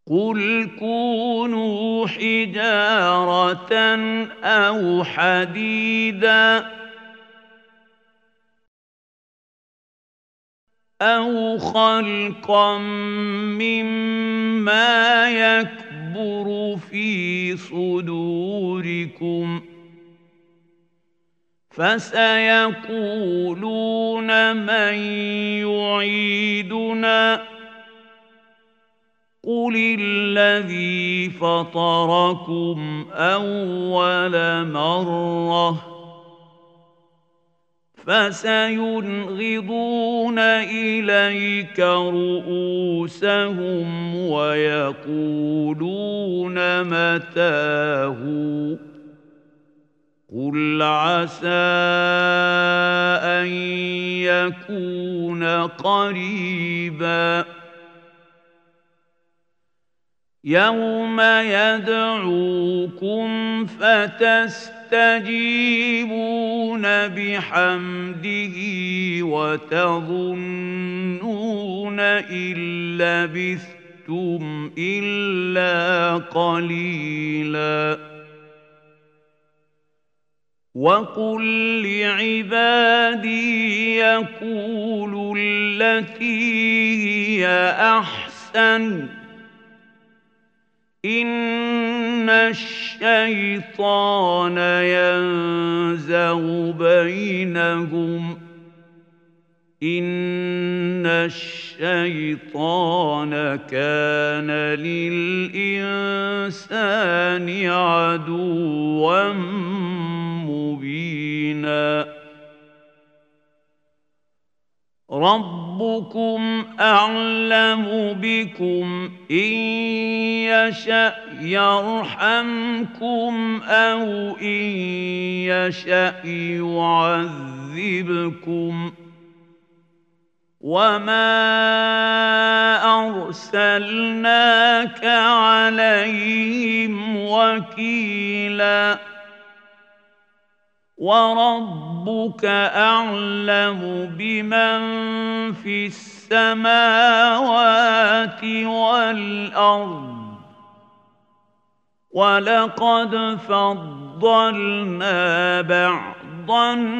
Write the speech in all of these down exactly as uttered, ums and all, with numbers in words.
قل كونوا حجارة أو حديدا أو خلقا مما يكبر في صدوركم فسيقولون من يعيدنا قل الذي فطركم أول مرة فسينغضون إليك رؤوسهم ويقولون متاه قل عسى أن يكون قريبا يوم يدعوكم فتستجيبون بحمده وتظنون إن لبثتم إلا قليلا وقل لعبادي يقولوا التي هي أحسن إن الشيطان ينزغ بينهم إن الشيطان كان للإنسان عدوا مبينا ربكم أعلم بكم إن يشأ يرحمكم أو إن يشأ يعذبكم وما أرسلناك عليهم وكيلا وربك أعلم بمن في السماوات والأرض ولقد فضلنا بعض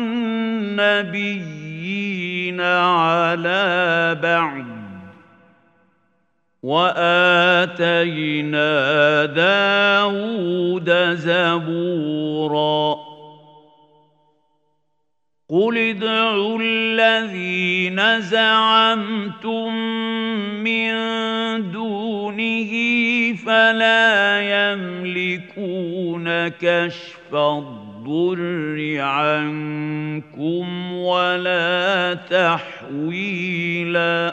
النبيين على بعض وآتينا داود زبورا قل ادعوا الذين زعمتم من دونه فلا يملكون كشف الضر عنكم ولا تحويلا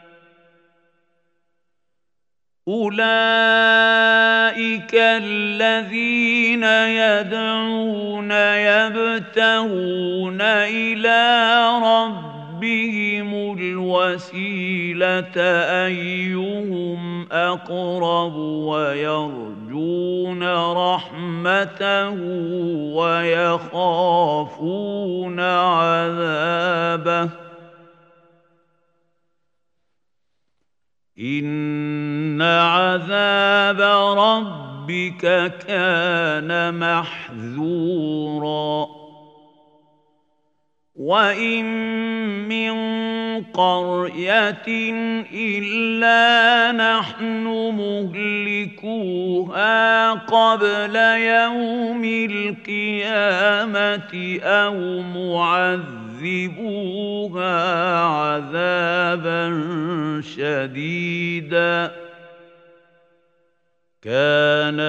أولئك الذين يدعون يبتغون إلى ربهم الوسيلة أيهم أقرب ويرجون رحمته ويخافون عذابه إن عذاب ربك كان محذورا وإن من قرية إلا نحن مهلكوها قبل يوم القيامة أو معذبوها عذابا شديدا كان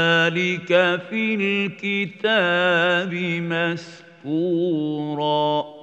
ذلك في الكتاب مسطورا